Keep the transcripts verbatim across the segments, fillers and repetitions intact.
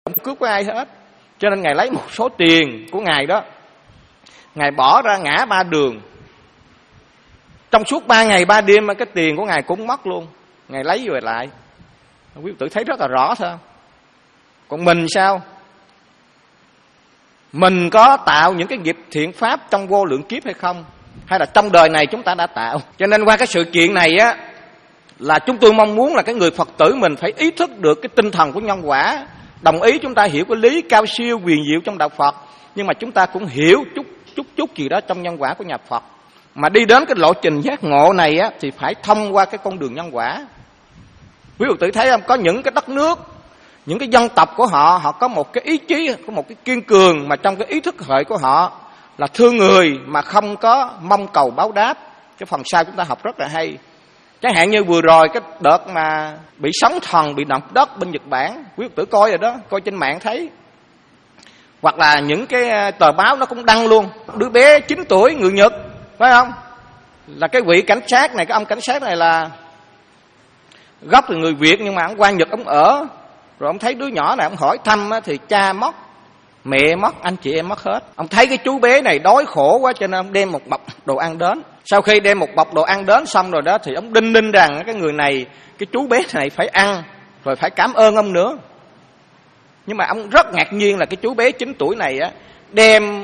không cướp của ai hết. Cho nên Ngài lấy một số tiền của Ngài đó, Ngài bỏ ra ngã ba đường. Trong suốt ba ngày ba đêm cái tiền của Ngài cũng mất luôn, Ngài lấy về lại. Quý Phật tử thấy rất là rõ thôi. Còn mình sao? Mình có tạo những cái nghiệp thiện pháp trong vô lượng kiếp hay không? Hay là trong đời này chúng ta đã tạo? Cho nên qua cái sự kiện này á, là chúng tôi mong muốn là cái người Phật tử mình phải ý thức được cái tinh thần của nhân quả. Đồng ý chúng ta hiểu cái lý cao siêu huyền diệu trong đạo Phật, nhưng mà chúng ta cũng hiểu chút chút chút gì đó trong nhân quả của nhà Phật. Mà đi đến cái lộ trình giác ngộ này á, thì phải thông qua cái con đường nhân quả. Quý Phật tử thấy không? Có những cái đất nước, những cái dân tộc của họ, họ có một cái ý chí, có một cái kiên cường, mà trong cái ý thức hệ của họ là thương người mà không có mong cầu báo đáp. Cái phần sau chúng ta học rất là hay. Chẳng hạn như vừa rồi cái đợt mà bị sóng thần, bị động đất bên Nhật Bản, quý Phật tử coi rồi đó, coi trên mạng thấy. Hoặc là những cái tờ báo nó cũng đăng luôn, đứa bé chín tuổi người Nhật, phải không? Là cái vị cảnh sát này, cái ông cảnh sát này là gốc là người Việt, nhưng mà ông qua Nhật ông ở. Rồi ông thấy đứa nhỏ này, ông hỏi thăm thì cha mất, mẹ mất, anh chị em mất hết. Ông thấy cái chú bé này đói khổ quá, cho nên ông đem một bọc đồ ăn đến. Sau khi đem một bọc đồ ăn đến xong rồi đó, thì ông đinh ninh rằng cái người này, cái chú bé này phải ăn, rồi phải cảm ơn ông nữa. Nhưng mà ông rất ngạc nhiên là cái chú bé chín tuổi này á, đem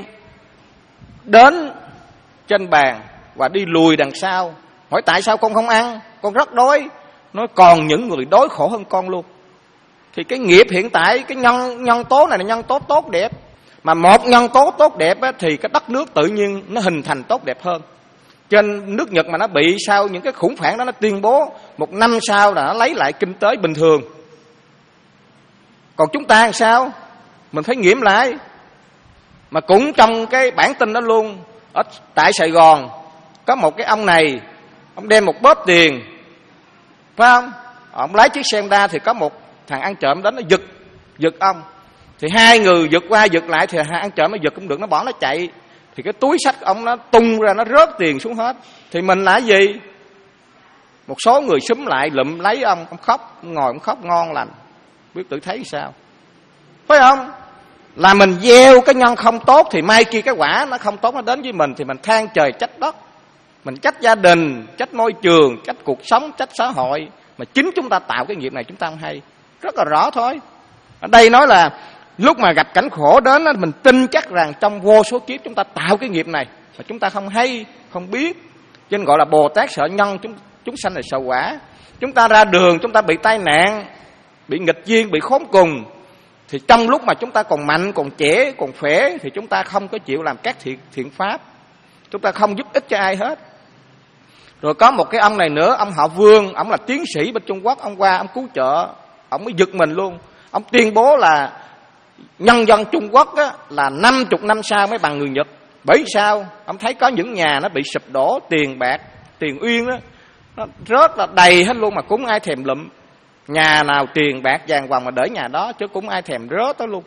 đến trên bàn và đi lùi đằng sau. Hỏi tại sao con không ăn? Con rất đói. Nói còn những người đói khổ hơn con luôn. Thì cái nghiệp hiện tại, cái nhân nhân tố này là nhân tố tốt đẹp. Mà một nhân tố tốt đẹp á, thì cái đất nước tự nhiên nó hình thành tốt đẹp hơn. Trên nước Nhật mà nó bị sau những cái khủng hoảng đó, nó tuyên bố một năm sau là nó lấy lại kinh tế bình thường. Còn chúng ta làm sao? Mình phải nghiệm lại. Mà cũng trong cái bản tin đó luôn, ở tại Sài Gòn có một cái ông này, ông đem một bóp tiền, phải không? Ông lái chiếc xe Honda thì có một thằng ăn trộm đến nó giật giật ông. Thì hai người giật qua giật lại, thì hai ăn trộm nó giật cũng được, nó bỏ nó chạy. Thì cái túi xách ông nó tung ra, nó rớt tiền xuống hết. Thì mình là gì? Một số người xúm lại lụm lấy ông, ông khóc, ông ngồi ông khóc ngon lành. Biết tự thấy sao? Phải không? Là mình gieo cái nhân không tốt thì mai kia cái quả nó không tốt nó đến với mình, thì mình than trời trách đất. Mình trách gia đình, trách môi trường, trách cuộc sống, trách xã hội. Mà chính chúng ta tạo cái nghiệp này chúng ta không hay. Rất là rõ thôi. Ở đây nói là lúc mà gặp cảnh khổ đến, mình tin chắc rằng trong vô số kiếp chúng ta tạo cái nghiệp này mà chúng ta không hay, không biết. Cho nên gọi là Bồ Tát sợ nhân, chúng, chúng sanh là sợ quả. Chúng ta ra đường, chúng ta bị tai nạn, bị nghịch duyên, bị khốn cùng, thì trong lúc mà chúng ta còn mạnh, còn trẻ, còn khỏe, thì chúng ta không có chịu làm các thiện, thiện pháp. Chúng ta không giúp ích cho ai hết. Rồi có một cái ông này nữa, ông họ Vương, ông là tiến sĩ bên Trung Quốc, ông qua, ông cứu trợ, ông mới giật mình luôn. Ông tuyên bố là nhân dân Trung Quốc á, là năm mươi năm sau mới bằng người Nhật. Bởi sao? Ông thấy có những nhà nó bị sụp đổ, tiền bạc, tiền uyên á, nó rớt là đầy hết luôn mà cũng ai thèm lụm. Nhà nào tiền bạc vàng vòng mà để nhà đó, chứ cũng ai thèm rớt đó luôn.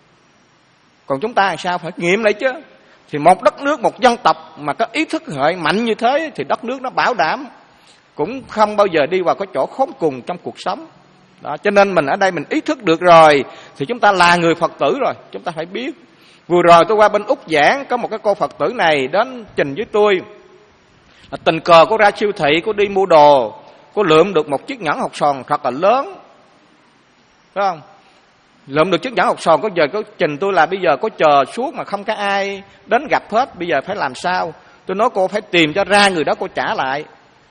Còn chúng ta làm sao? Phải nghiệm lại chứ. Thì một đất nước, một dân tộc mà có ý thức hệ mạnh như thế, thì đất nước nó bảo đảm cũng không bao giờ đi vào cái chỗ khốn cùng trong cuộc sống. Đó, cho nên mình ở đây mình ý thức được rồi, thì chúng ta là người Phật tử rồi, chúng ta phải biết. Vừa rồi tôi qua bên Úc giảng, có một cái cô Phật tử này đến trình với tôi. Là tình cờ cô ra siêu thị, cô đi mua đồ, cô lượm được một chiếc nhẫn hột sòn thật là lớn, phải không? Lượm được chiếc nhẫn hột sòn, có giờ có trình tôi là bây giờ có chờ suốt mà không có ai đến gặp hết, bây giờ phải làm sao? Tôi nói cô phải tìm cho ra người đó, cô trả lại.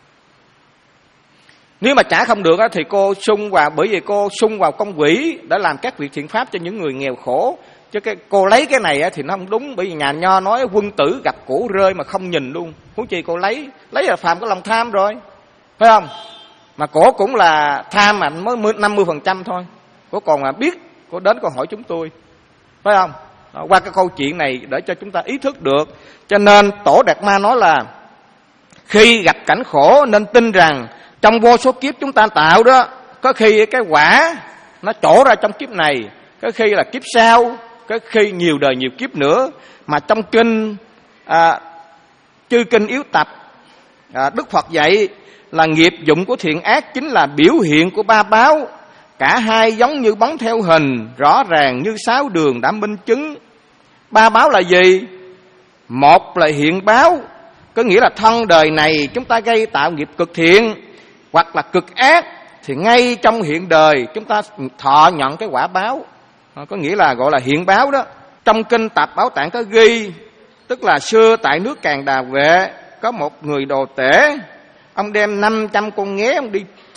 Nếu mà trả không được thì cô sung vào, bởi vì cô sung vào công quỹ để làm các việc thiện pháp cho những người nghèo khổ. Chứ cái cô lấy cái này thì nó không đúng, bởi vì nhà Nho nói quân tử gặp củ rơi mà không nhìn luôn. Huống chi cô lấy, lấy là phạm có lòng tham rồi, phải không? Mà cổ cũng là tham mà mới năm mươi phần trăm thôi. Cổ còn là biết, cổ đến cô hỏi chúng tôi, phải không? Đó, qua cái câu chuyện này để cho chúng ta ý thức được. Cho nên Tổ Đạt Ma nói là khi gặp cảnh khổ nên tin rằng trong vô số kiếp chúng ta tạo đó, có khi cái quả nó trổ ra trong kiếp này, có khi là kiếp sau, có khi nhiều đời nhiều kiếp nữa. Mà trong kinh à, chư kinh yếu tập, à, Đức Phật dạy là nghiệp dụng của thiện ác chính là biểu hiện của ba báo, cả hai giống như bóng theo hình, rõ ràng như sáu đường đã minh chứng. Ba báo là gì? Một là hiện báo, có nghĩa là thân đời này chúng ta gây tạo nghiệp cực thiện hoặc là cực ác, thì ngay trong hiện đời chúng ta thọ nhận cái quả báo, có nghĩa là gọi là hiện báo đó. Trong kinh Tạp Bảo Tạng có ghi, tức là xưa tại nước Càn Đà Vệ có một người đồ tể, ông đem năm trăm con nghé ông đi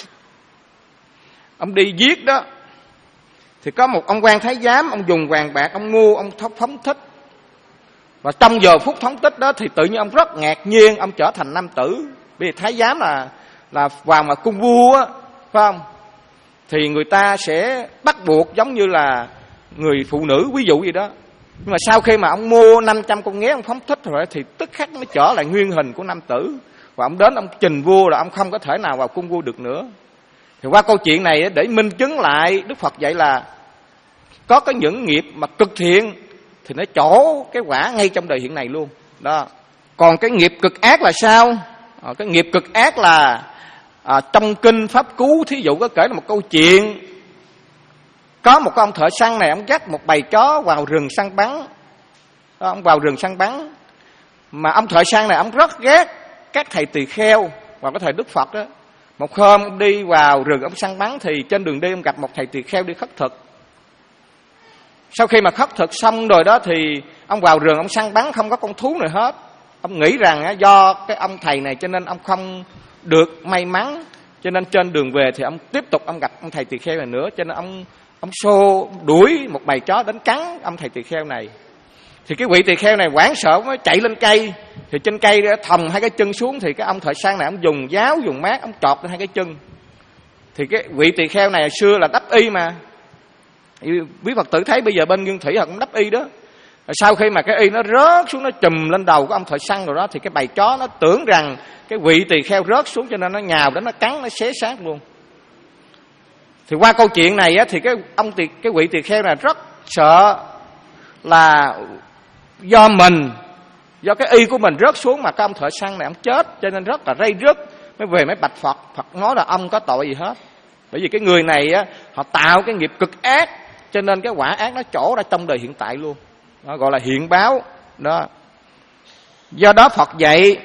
ông đi giết đó. Thì có một ông quan thái giám, ông dùng vàng bạc ông mua, ông phóng thích. Và trong giờ phút phóng thích đó thì tự nhiên ông rất ngạc nhiên, ông trở thành nam tử. Vì thái giám là là vào mà cung vua á, phải không? Thì người ta sẽ bắt buộc giống như là người phụ nữ ví dụ gì đó. Nhưng mà sau khi mà ông mua năm trăm con nghé ông phóng thích rồi thì tức khắc nó trở lại nguyên hình của nam tử. Và ông đến ông trình vua là ông không có thể nào vào cung vua được nữa. Thì qua câu chuyện này để minh chứng lại, Đức Phật dạy là có cái những nghiệp mà cực thiện thì nó trổ cái quả ngay trong đời hiện này luôn đó. Còn cái nghiệp cực ác là sao? À, cái nghiệp cực ác là à, trong kinh Pháp Cú thí dụ có kể là một câu chuyện. Có một ông thợ săn này, ông dắt một bầy chó vào rừng săn bắn đó, ông vào rừng săn bắn. Mà ông thợ săn này ông rất ghét các thầy tỳ kheo vào cái thời Đức Phật đó. Một hôm ông đi vào rừng ông săn bắn, thì trên đường đi ông gặp một thầy tỳ kheo đi khất thực. Sau khi mà khất thực xong rồi đó thì ông vào rừng ông săn bắn không có con thú nào hết. Ông nghĩ rằng do cái ông thầy này cho nên ông không được may mắn, cho nên trên đường về thì ông tiếp tục ông gặp ông thầy tỳ kheo này nữa, cho nên ông ông xô đuổi một bầy chó đến cắn ông thầy tỳ kheo này. Thì cái vị tỳ kheo này hoảng sợ mới chạy lên cây, thì trên cây đã thòng hai cái chân xuống, thì cái ông thợ săn này ông dùng giáo dùng mát ông chọt lên hai cái chân. Thì cái vị tỳ kheo này hồi xưa là đắp y mà, quý Phật tử thấy bây giờ bên Nguyên Thủy họ cũng đắp y đó. Sau khi mà cái y nó rớt xuống, nó chùm lên đầu của ông thợ săn rồi đó, thì cái bầy chó nó tưởng rằng cái vị tỳ kheo rớt xuống, cho nên nó nhào đến nó cắn, nó xé xác luôn. Thì qua câu chuyện này á, thì cái ông tỳ cái vị tỳ kheo này rất sợ là do mình, do cái y của mình rớt xuống mà cái ông thợ săn này ông chết, cho nên rất là ray rứt, mới về mới bạch Phật. Phật nói là ông có tội gì hết, bởi vì cái người này á, họ tạo cái nghiệp cực ác, cho nên cái quả ác nó trổ ra trong đời hiện tại luôn. Nó gọi là hiện báo đó. Do đó Phật dạy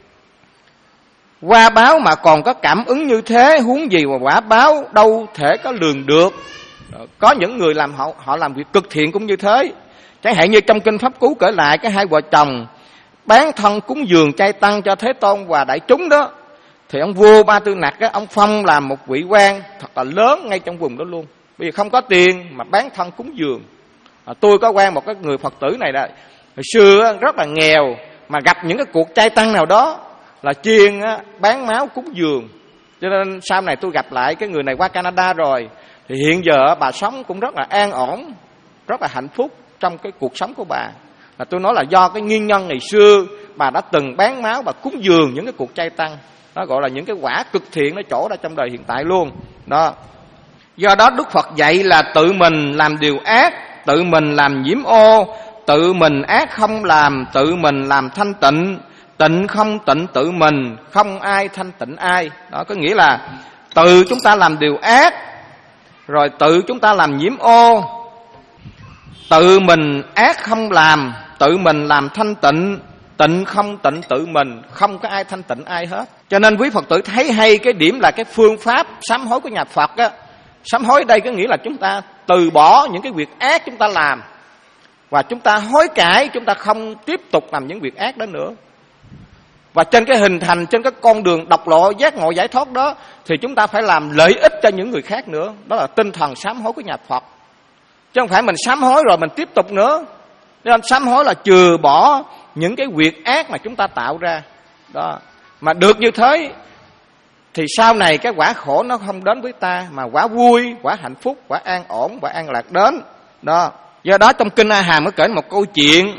qua báo mà còn có cảm ứng như thế, huống gì mà quả báo đâu thể có lường được. Có những người làm họ họ làm việc cực thiện cũng như thế. Chẳng hạn như trong kinh Pháp Cú kể lại cái hai vợ chồng bán thân cúng dường chay tăng cho Thế Tôn và đại chúng đó. Thì ông vua Ba Tư Nặc á, ông phong làm một vị quan thật là lớn ngay trong vùng đó luôn. Bây giờ không có tiền mà bán thân cúng dường. À, tôi có quen một cái người Phật tử này là hồi xưa rất là nghèo, mà gặp những cái cuộc chay tăng nào đó là chuyên á, bán máu cúng dường. Cho nên sau này tôi gặp lại cái người này qua Canada rồi, thì hiện giờ bà sống cũng rất là an ổn, rất là hạnh phúc trong cái cuộc sống của bà. Là tôi nói là do cái nguyên nhân ngày xưa bà đã từng bán máu, bà cúng dường những cái cuộc chay tăng. Nó gọi là những cái quả cực thiện nó trổ ra trong đời hiện tại luôn đó. Do đó Đức Phật dạy là tự mình làm điều ác, tự mình làm nhiễm ô, tự mình ác không làm, tự mình làm thanh tịnh, tịnh không tịnh tự mình, không ai thanh tịnh ai. Đó có nghĩa là tự chúng ta làm điều ác, rồi tự chúng ta làm nhiễm ô, tự mình ác không làm, tự mình làm thanh tịnh, tịnh không tịnh tự mình, không có ai thanh tịnh ai hết. Cho nên quý Phật tử thấy hay cái điểm là cái phương pháp sám hối của nhà Phật á. Sám hối đây có nghĩa là chúng ta từ bỏ những cái việc ác chúng ta làm, và chúng ta hối cải, chúng ta không tiếp tục làm những việc ác đó nữa. Và trên cái hình thành, trên cái con đường độc lộ giác ngộ giải thoát đó, thì chúng ta phải làm lợi ích cho những người khác nữa. Đó là tinh thần sám hối của nhà Phật. Chứ không phải mình sám hối rồi mình tiếp tục nữa. Nên sám hối là chừa bỏ những cái việc ác mà chúng ta tạo ra đó. Mà được như thế thì sau này cái quả khổ nó không đến với ta, mà quả vui, quả hạnh phúc, quả an ổn, quả an lạc đến đó. Do đó trong kinh A Hàm có kể một câu chuyện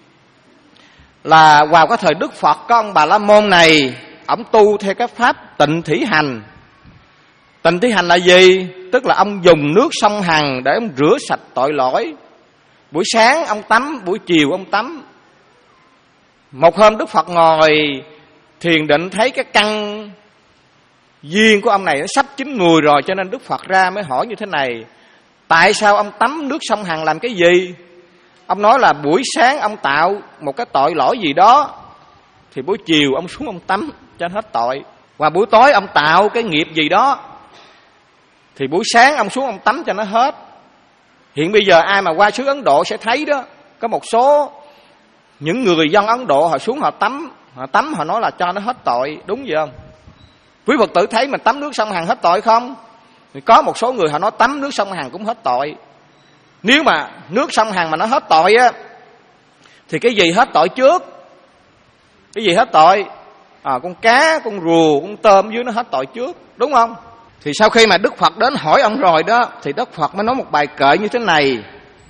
là vào cái thời Đức Phật, có ông Bà La Môn này, ổng tu theo cái pháp tịnh thủy hành. Tịnh thủy hành là gì? Tức là ông dùng nước sông Hằng để ông rửa sạch tội lỗi. Buổi sáng ông tắm, buổi chiều ông tắm. Một hôm Đức Phật ngồi thiền định thấy cái căn Duyên của ông này nó sắp chín mùi rồi, cho nên Đức Phật ra mới hỏi như thế này: tại sao ông tắm nước sông Hằng làm cái gì? Ông nói là buổi sáng ông tạo một cái tội lỗi gì đó, thì buổi chiều ông xuống ông tắm cho hết tội. Và buổi tối ông tạo cái nghiệp gì đó, thì buổi sáng ông xuống ông tắm cho nó hết. Hiện bây giờ ai mà qua xứ Ấn Độ sẽ thấy đó, có một số những người dân Ấn Độ họ xuống họ tắm, họ tắm họ nói là cho nó hết tội, đúng vậy không? Quý Phật tử thấy mình tắm nước sông Hằng hết tội không? Thì có một số người họ nói tắm nước sông Hằng cũng hết tội. Nếu mà nước sông Hằng mà nó hết tội á, thì cái gì hết tội trước? Cái gì hết tội? À, con cá, con rùa, con tôm dưới nó hết tội trước, đúng không? Thì sau khi mà Đức Phật đến hỏi ông rồi đó, thì Đức Phật mới nói một bài kệ như thế này: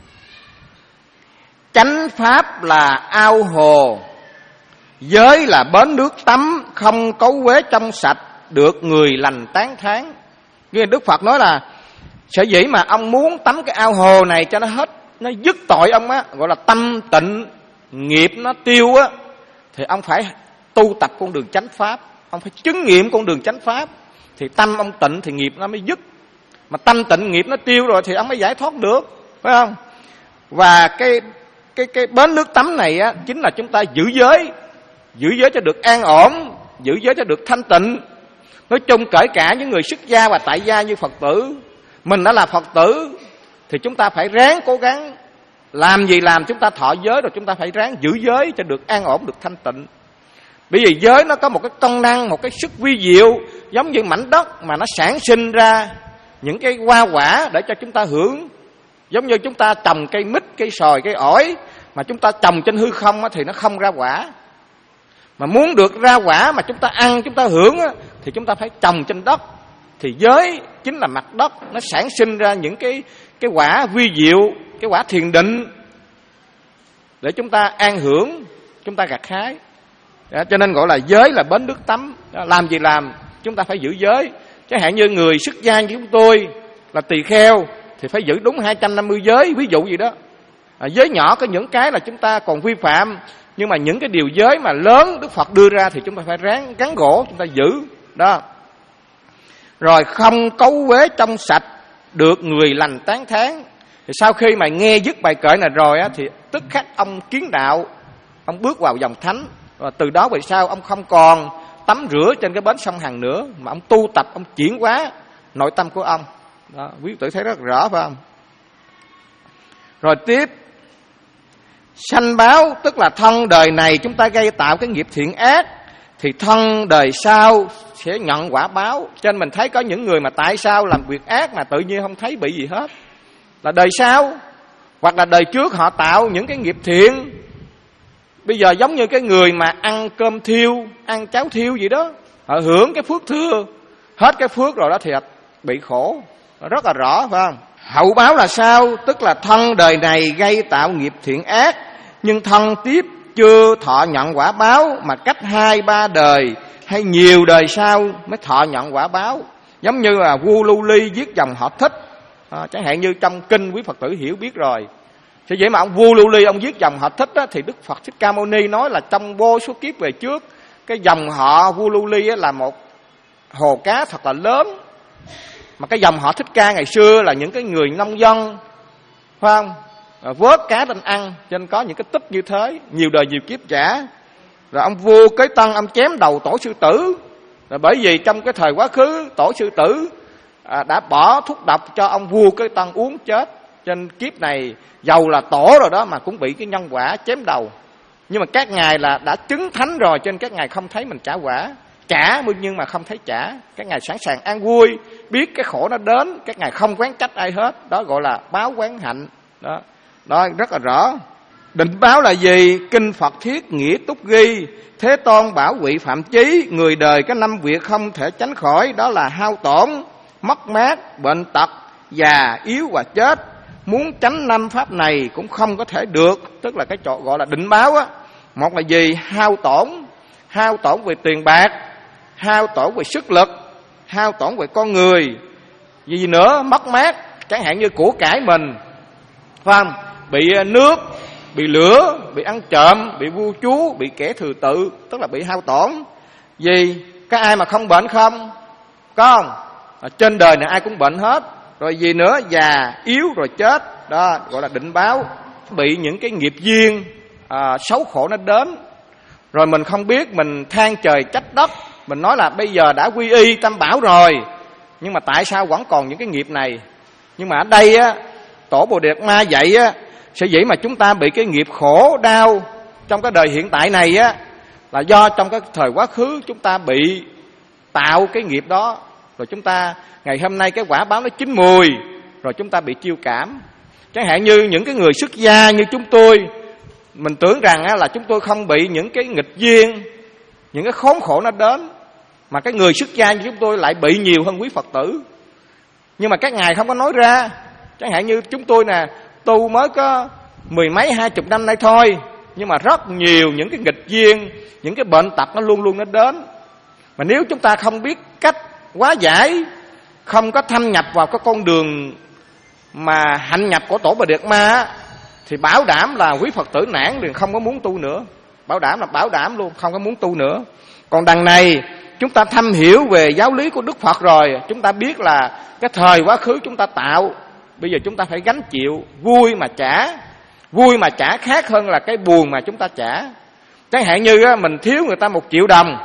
chánh pháp là ao hồ, giới là bến nước tắm, không cấu uế trong sạch, được người lành tán thán. Như Đức Phật nói là sở dĩ mà ông muốn tắm cái ao hồ này cho nó hết, nó dứt tội ông á, gọi là tâm tịnh, nghiệp nó tiêu á, thì ông phải tu tập con đường chánh pháp, ông phải chứng nghiệm con đường chánh pháp, thì tâm ông tịnh thì nghiệp nó mới dứt. Mà tâm tịnh nghiệp nó tiêu rồi thì ông mới giải thoát được, phải không? Và cái cái cái bến nước tắm này á, chính là chúng ta giữ giới, giữ giới cho được an ổn, giữ giới cho được thanh tịnh. Nói chung kể cả những người xuất gia và tại gia như Phật tử, mình đã là Phật tử thì chúng ta phải ráng cố gắng, làm gì làm chúng ta thọ giới rồi chúng ta phải ráng giữ giới cho được an ổn, được thanh tịnh. Bởi vì giới nó có một cái công năng, một cái sức vi diệu, giống như mảnh đất mà nó sản sinh ra những cái hoa quả để cho chúng ta hưởng. Giống như chúng ta trồng cây mít, cây sòi, cây ổi, mà chúng ta trồng trên hư không thì nó không ra quả. Mà muốn được ra quả mà chúng ta ăn, chúng ta hưởng thì chúng ta phải trồng trên đất. Thì giới chính là mặt đất, nó sản sinh ra những cái, cái quả vi diệu, cái quả thiền định để chúng ta an hưởng, chúng ta gặt hái. Đó, cho nên gọi là giới là bến nước tắm. Đó, làm gì làm chúng ta phải giữ giới. Chẳng hạn như người xuất gia như chúng tôi là tỳ kheo thì phải giữ đúng hai trăm năm mươi giới, ví dụ gì đó. À, giới nhỏ có những cái là chúng ta còn vi phạm, nhưng mà những cái điều giới mà lớn Đức Phật đưa ra thì chúng ta phải ráng gắn gỗ, chúng ta giữ đó. Rồi không cấu uế trong sạch, được người lành tán thán. Thì sau khi mà nghe dứt bài kệ này rồi á, thì tức khắc ông kiến đạo, ông bước vào dòng thánh. Và từ đó về sau ông không còn tắm rửa trên cái bến sông Hằng nữa, mà ông tu tập, ông chuyển hóa nội tâm của ông đó. Quý vị thấy rất rõ phải không? Rồi tiếp, sanh báo tức là thân đời này chúng ta gây tạo cái nghiệp thiện ác, thì thân đời sau sẽ nhận quả báo. Cho nên mình thấy có những người mà tại sao làm việc ác mà tự nhiên không thấy bị gì hết, là đời sau hoặc là đời trước họ tạo những cái nghiệp thiện. Bây giờ giống như cái người mà ăn cơm thiêu, ăn cháo thiêu gì đó, họ hưởng cái phước thưa, hết cái phước rồi đó thì bị khổ, rất là rõ phải không? Hậu báo là sao? Tức là thân đời này gây tạo nghiệp thiện ác, nhưng thân tiếp chưa thọ nhận quả báo, mà cách hai ba đời hay nhiều đời sau mới thọ nhận quả báo. Giống như là vua Lưu Ly viết dòng Họ Thích à, chẳng hạn như trong kinh quý Phật tử hiểu biết rồi. Thế vậy mà ông vua Lưu Ly ông viết dòng Họ Thích á, thì Đức Phật Thích Ca Mâu Ni nói là trong vô số kiếp về trước, cái dòng họ vua Lưu Ly á, là một hồ cá thật là lớn. Mà cái dòng họ Thích Ca ngày xưa là những cái người nông dân, phải không? À, vớt cá lên ăn, cho nên có những cái tích như thế, nhiều đời nhiều kiếp trả. Rồi ông vua Kế Tân ông chém đầu tổ sư tử, là bởi vì trong cái thời quá khứ tổ sư tử à, đã bỏ thuốc độc cho ông vua Kế Tân uống chết. Trên kiếp này dầu là tổ rồi đó mà cũng bị cái nhân quả chém đầu. Nhưng mà các ngài là đã chứng thánh rồi, cho nên các ngài không thấy mình trả quả. Trả nhưng mà không thấy trả. Các ngài sẵn sàng an vui, biết cái khổ nó đến, các ngài không quán trách ai hết. Đó gọi là báo quán hạnh. Đó, đó rất là rõ. Định báo là gì? Kinh Phật Thiết nghĩa túc ghi, Thế Tôn bảo quỵ phạm chí, người đời có năm việc không thể tránh khỏi, đó là hao tổn, mất mát, bệnh tật, già, yếu và chết. Muốn tránh năm pháp này cũng không có thể được. Tức là cái chỗ gọi là định báo á. Một là gì? Hao tổn. Hao tổn về tiền bạc, hao tổn về sức lực, hao tổn về con người. Gì nữa? Mất mát, chẳng hạn như của cải mình, phải không? Bị nước, bị lửa, bị ăn trộm, bị vua chúa, bị kẻ thừa tự, tức là bị hao tổn. Gì? Có ai mà không bệnh không? có không? À, trên đời này ai cũng bệnh hết, rồi gì nữa, già yếu rồi chết, đó gọi là định báo. Bị những cái nghiệp duyên à, xấu khổ nó đến, rồi mình không biết, mình than trời trách đất, mình nói là bây giờ đã quy y tam bảo rồi, nhưng mà tại sao vẫn còn những cái nghiệp này? Nhưng mà ở đây á, Tổ Bồ Đề Ma dạy á, sở dĩ mà chúng ta bị cái nghiệp khổ đau trong cái đời hiện tại này á, là do trong cái thời quá khứ chúng ta bị tạo cái nghiệp đó, rồi chúng ta ngày hôm nay cái quả báo nó chín mùi, rồi chúng ta bị chiêu cảm. Chẳng hạn như những cái người xuất gia như chúng tôi, mình tưởng rằng á, là chúng tôi không bị những cái nghịch duyên, những cái khốn khổ nó đến, mà cái người xuất gia như chúng tôi lại bị nhiều hơn quý Phật tử. Nhưng mà các ngài không có nói ra. Chẳng hạn như chúng tôi nè, tu mới có mười mấy hai chục năm nay thôi, nhưng mà rất nhiều những cái nghịch duyên, những cái bệnh tật nó luôn luôn nó đến. Mà nếu chúng ta không biết cách hóa giải, không có thâm nhập vào cái con đường mà hạnh nhập của Tổ Bà Điệt Ma, thì bảo đảm là quý Phật tử nản liền, không có muốn tu nữa. Bảo đảm là bảo đảm luôn, không có muốn tu nữa. Còn đằng này chúng ta thâm hiểu về giáo lý của Đức Phật rồi, chúng ta biết là cái thời quá khứ chúng ta tạo, bây giờ chúng ta phải gánh chịu. Vui mà trả, vui mà trả khác hơn là cái buồn mà chúng ta trả. Chẳng hạn như mình thiếu người ta một triệu đồng,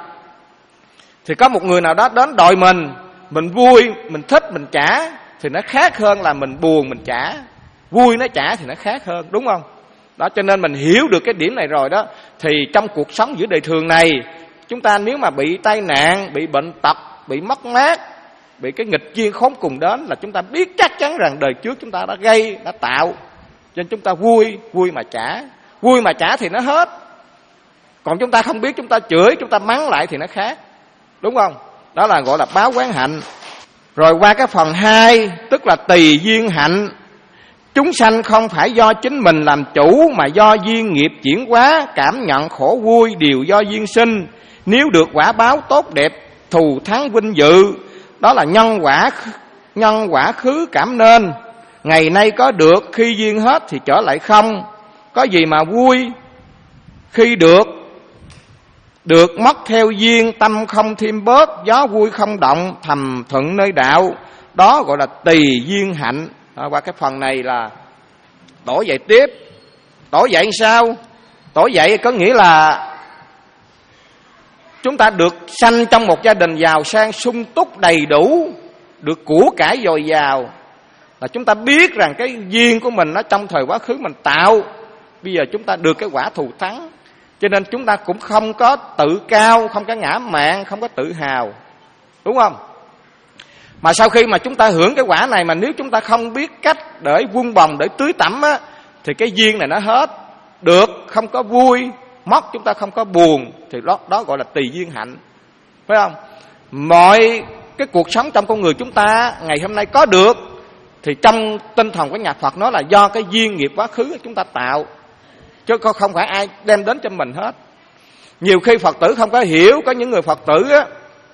thì có một người nào đó đến đòi mình, mình vui, mình thích, mình trả, thì nó khác hơn là mình buồn, mình trả. Vui nó trả thì nó khác hơn, đúng không? Đó, cho nên mình hiểu được cái điểm này rồi đó, thì trong cuộc sống giữa đời thường này, chúng ta nếu mà bị tai nạn, bị bệnh tật, bị mất mát, bị cái nghịch duyên khốn cùng đến, là chúng ta biết chắc chắn rằng đời trước chúng ta đã gây, đã tạo. Cho nên chúng ta vui, vui mà trả. Vui mà trả thì nó hết. Còn chúng ta không biết, chúng ta chửi, chúng ta mắng lại thì nó khác, đúng không? Đó là gọi là báo quán hạnh. Rồi qua cái phần hai, tức là tùy duyên hạnh. Chúng sanh không phải do chính mình làm chủ, mà do duyên nghiệp chuyển hóa. Cảm nhận khổ vui đều do duyên sinh. Nếu được quả báo tốt đẹp, thù thắng vinh dự, đó là nhân quả, nhân quả khứ cảm nên. Ngày nay có được, khi duyên hết thì trở lại không. Có gì mà vui khi được, được mất theo duyên, tâm không thêm bớt. Gió vui không động, thầm thuận nơi đạo, đó gọi là tùy duyên hạnh. Đó, qua cái phần này là đổi dạy tiếp. Đổi dạy sao? Đổi dạy có nghĩa là chúng ta được sanh trong một gia đình giàu sang sung túc đầy đủ, được của cải dồi dào, là chúng ta biết rằng cái duyên của mình nó trong thời quá khứ mình tạo, bây giờ chúng ta được cái quả thù thắng. Cho nên chúng ta cũng không có tự cao, không có ngã mạn, không có tự hào, đúng không? Mà sau khi mà chúng ta hưởng cái quả này, mà nếu chúng ta không biết cách để vun bồng, để tưới tẩm á, thì cái duyên này nó hết. Được không có vui, mất chúng ta không có buồn, thì đó, đó gọi là tùy duyên hạnh, phải không? Mọi cái cuộc sống trong con người chúng ta ngày hôm nay có được, thì trong tinh thần của nhà Phật nói là do cái duyên nghiệp quá khứ chúng ta tạo, chứ không phải ai đem đến cho mình hết. Nhiều khi Phật tử không có hiểu, có những người Phật tử á,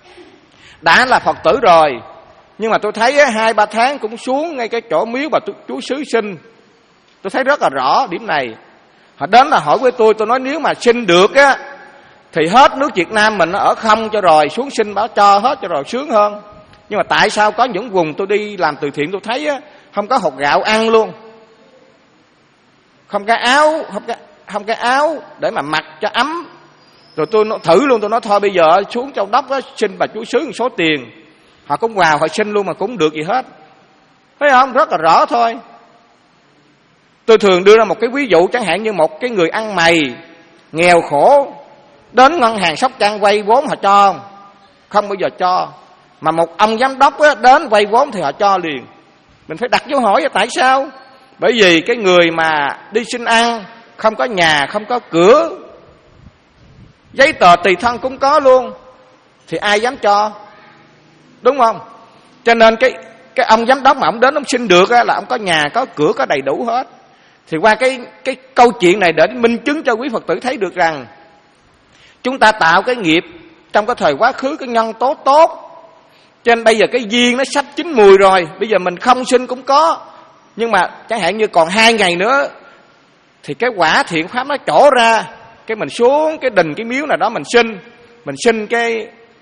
đã là Phật tử rồi, nhưng mà tôi thấy á, hai ba tháng cũng xuống ngay cái chỗ miếu bà chú xứ sinh. Tôi thấy rất là rõ điểm này. Họ đến là hỏi với tôi, tôi nói nếu mà sinh được á, thì hết nước Việt Nam mình nó ở không cho rồi, xuống sinh bảo cho hết cho rồi sướng hơn. Nhưng mà tại sao có những vùng tôi đi làm từ thiện tôi thấy á, không có hột gạo ăn luôn, không có áo, không có, không có áo để mà mặc cho ấm. Rồi tôi thử luôn, tôi nói thôi bây giờ xuống Châu Đốc á, xin bà chú xứ một số tiền, họ cũng vào họ xin luôn mà cũng được gì hết, thấy không? Rất là rõ thôi. Tôi thường đưa ra một cái ví dụ, chẳng hạn như một cái người ăn mày nghèo khổ đến ngân hàng Sóc Trăng vay vốn, họ cho không? Không bao giờ cho. Mà một ông giám đốc á, đến vay vốn thì họ cho liền. Mình phải đặt dấu hỏi là tại sao? Bởi vì cái người mà đi xin ăn, không có nhà, không có cửa, giấy tờ tùy thân cũng có luôn, thì ai dám cho, đúng không? Cho nên cái cái ông giám đốc mà ông đến ông xin được á, là ông có nhà, có cửa, có đầy đủ hết. Thì qua cái cái câu chuyện này để minh chứng cho quý Phật tử thấy được rằng chúng ta tạo cái nghiệp trong cái thời quá khứ, cái nhân tố tốt, cho nên bây giờ cái duyên nó sắp chín mùi rồi. Bây giờ mình không sinh cũng có, nhưng mà chẳng hạn như còn hai ngày nữa thì cái quả thiện pháp nó trổ ra, cái mình xuống cái đình, cái miếu nào đó mình sinh, mình sinh cái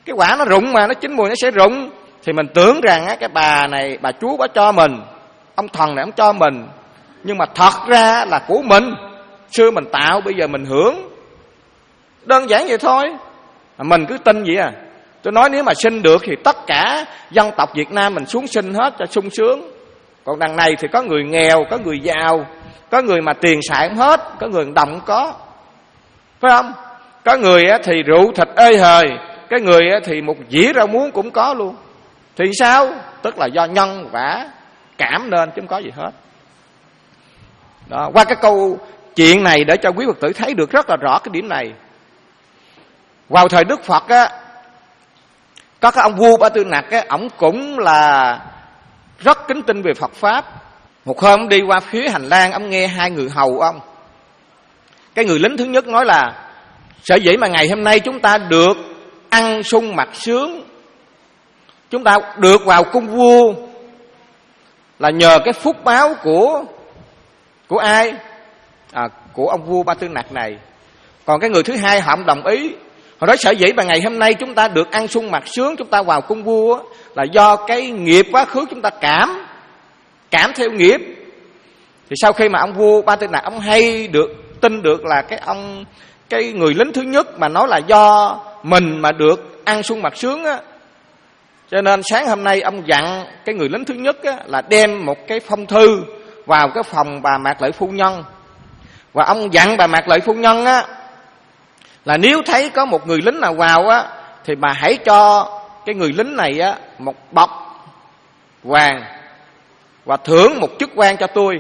Cái quả nó rụng mà, nó chín mùi nó sẽ rụng. Thì mình tưởng rằng á, cái bà này, bà Chúa bà cho mình, ông thần này ông cho mình, nhưng mà thật ra là của mình. Xưa mình tạo, bây giờ mình hưởng. Đơn giản vậy thôi. Mình cứ tin vậy à. Tôi nói nếu mà sinh được thì tất cả dân tộc Việt Nam mình xuống sinh hết cho sung sướng. Còn đằng này thì có người nghèo, có người giàu, có người mà tiền xài không hết, có người đồng có, phải không? Có người thì rượu thịt ê hời, cái người thì một dĩa rau muống cũng có luôn. Thì sao? Tức là do nhân quả cảm nên chứ không có gì hết. Đó, qua cái câu chuyện này để cho quý Phật tử thấy được rất là rõ cái điểm này. Vào thời Đức Phật á, có cái ông vua Ba Tư Nặc á, ổng cũng là rất kính tin về Phật Pháp. Một hôm ông đi qua phía hành lang, ông nghe hai người hầu ông. Cái người lính thứ nhất nói là: sở dĩ mà ngày hôm nay chúng ta được ăn sung mặc sướng, chúng ta được vào cung vua, là nhờ cái phúc báo của Của ai? À, của ông vua Ba Tư Nặc này. Còn cái người thứ hai họ không đồng ý. Họ nói sở dĩ mà ngày hôm nay chúng ta được ăn sung mặc sướng, chúng ta vào cung vua là do cái nghiệp quá khứ chúng ta cảm Cảm theo nghiệp. Thì sau khi mà ông vua Ba Tư Nặc ông hay được tin được là cái ông Cái người lính thứ nhất mà nói là do mình mà được ăn sung mặc sướng á, cho nên sáng hôm nay ông dặn cái người lính thứ nhất á, là đem một cái phong thư vào cái phòng bà Mạc Lợi phu nhân. Và ông dặn bà Mạc Lợi phu nhân á, là nếu thấy có một người lính nào vào á, thì bà hãy cho cái người lính này á một bọc vàng và thưởng một chức quan cho tôi.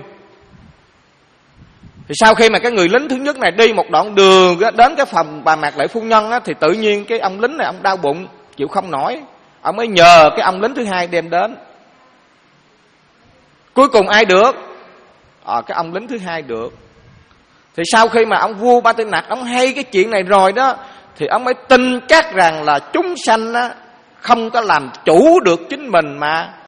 Thì sau khi mà cái người lính thứ nhất này đi một đoạn đường á, đến cái phòng bà Mạc Lợi phu nhân á, thì tự nhiên cái ông lính này ông đau bụng chịu không nổi, ông mới nhờ cái ông lính thứ hai đem đến. Cuối cùng ai được? À, cái ông lính thứ hai được. Thì sau khi mà ông vua Ba Tư Nặc ông hay cái chuyện này rồi đó, thì ông mới tin chắc rằng là chúng sanh á, không có làm chủ được chính mình mà